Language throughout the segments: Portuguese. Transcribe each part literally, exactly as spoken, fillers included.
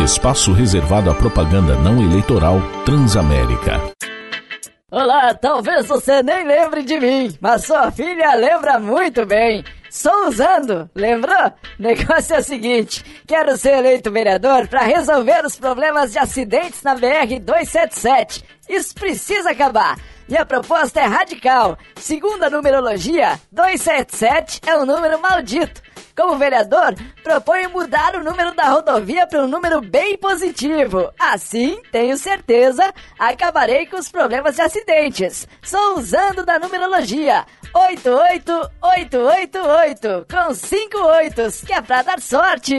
Espaço reservado à propaganda não eleitoral Transamérica. Olá, talvez você nem lembre de mim, mas sua filha lembra muito bem. Sou usando, lembrou? Negócio é o seguinte, quero ser eleito vereador para resolver os problemas de acidentes na B R duzentos e setenta e sete. Isso precisa acabar. Minha proposta é radical. Segundo a numerologia, duzentos e setenta e sete é um número maldito. Como vereador, proponho mudar o número da rodovia para um número bem positivo. Assim, tenho certeza, acabarei com os problemas de acidentes. Sou usando da numerologia oito oito oito oito oito, com cinco oitos, que é pra dar sorte.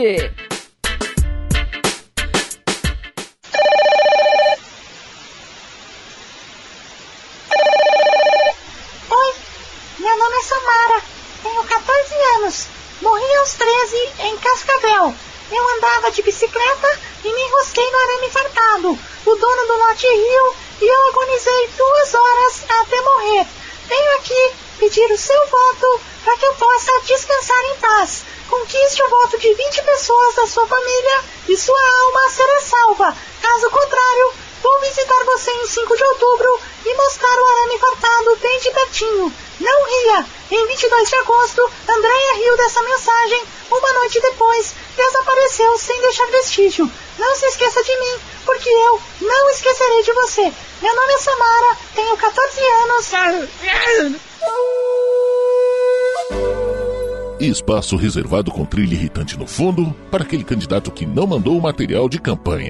Oi, meu nome é Samara, tenho catorze anos. Morri aos treze em Cascavel. Eu andava de bicicleta e me enrosquei no arame farpado. O dono do lote riu e eu agonizei duas horas até morrer. Venho aqui pedir o seu voto para que eu possa descansar em paz. Conquiste o voto de vinte pessoas da sua família e sua alma será salva. Caso contrário, vou visitar você em cinco de outubro e mostrar o arame farpado bem de pertinho. Não ria! Em vinte e dois de agosto, Andréia riu dessa mensagem. Uma noite depois, desapareceu sem deixar vestígio. Não se esqueça de mim, porque eu não esquecerei de você. Meu nome é Samara, tenho catorze anos. Espaço reservado com trilha irritante no fundo para aquele candidato que não mandou o material de campanha.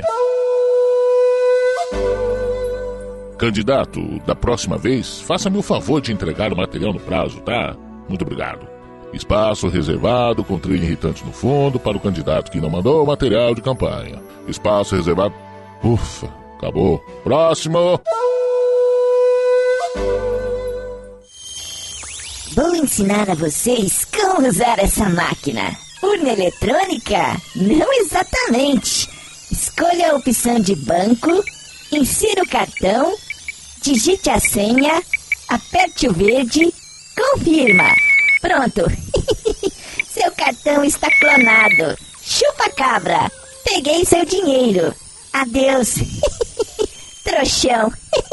Candidato, da próxima vez, faça-me o favor de entregar o material no prazo, tá? Muito obrigado. Espaço reservado com trilha irritante no fundo para o candidato que não mandou o material de campanha. Espaço reservado... Ufa, acabou. Próximo! Vou ensinar a vocês como usar essa máquina. Urna eletrônica? Não exatamente. Escolha a opção de banco, insira o cartão, digite a senha, aperte o verde, confirma. Pronto. Seu cartão está clonado. Chupa, cabra. Peguei seu dinheiro. Adeus. Trouxão.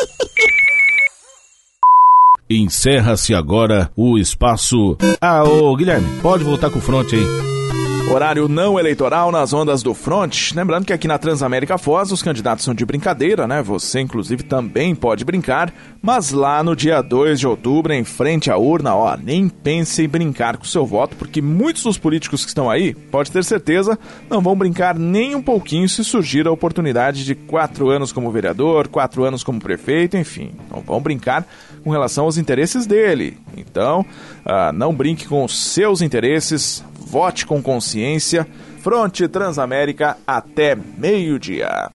Encerra-se agora o espaço... Ah, ô Guilherme, pode voltar com o front aí. Horário não eleitoral nas ondas do Front. Lembrando que aqui na Transamérica Foz os candidatos são de brincadeira, né? Você, inclusive, também pode brincar. Mas lá no dia dois de outubro, em frente à urna, ó, nem pense em brincar com o seu voto, porque muitos dos políticos que estão aí, pode ter certeza, não vão brincar nem um pouquinho se surgir a oportunidade de quatro anos como vereador, quatro anos como prefeito, enfim. Não vão brincar com relação aos interesses dele. Então, ah, não brinque com os seus interesses, vote com consciência. Fronte Transamérica até meio-dia.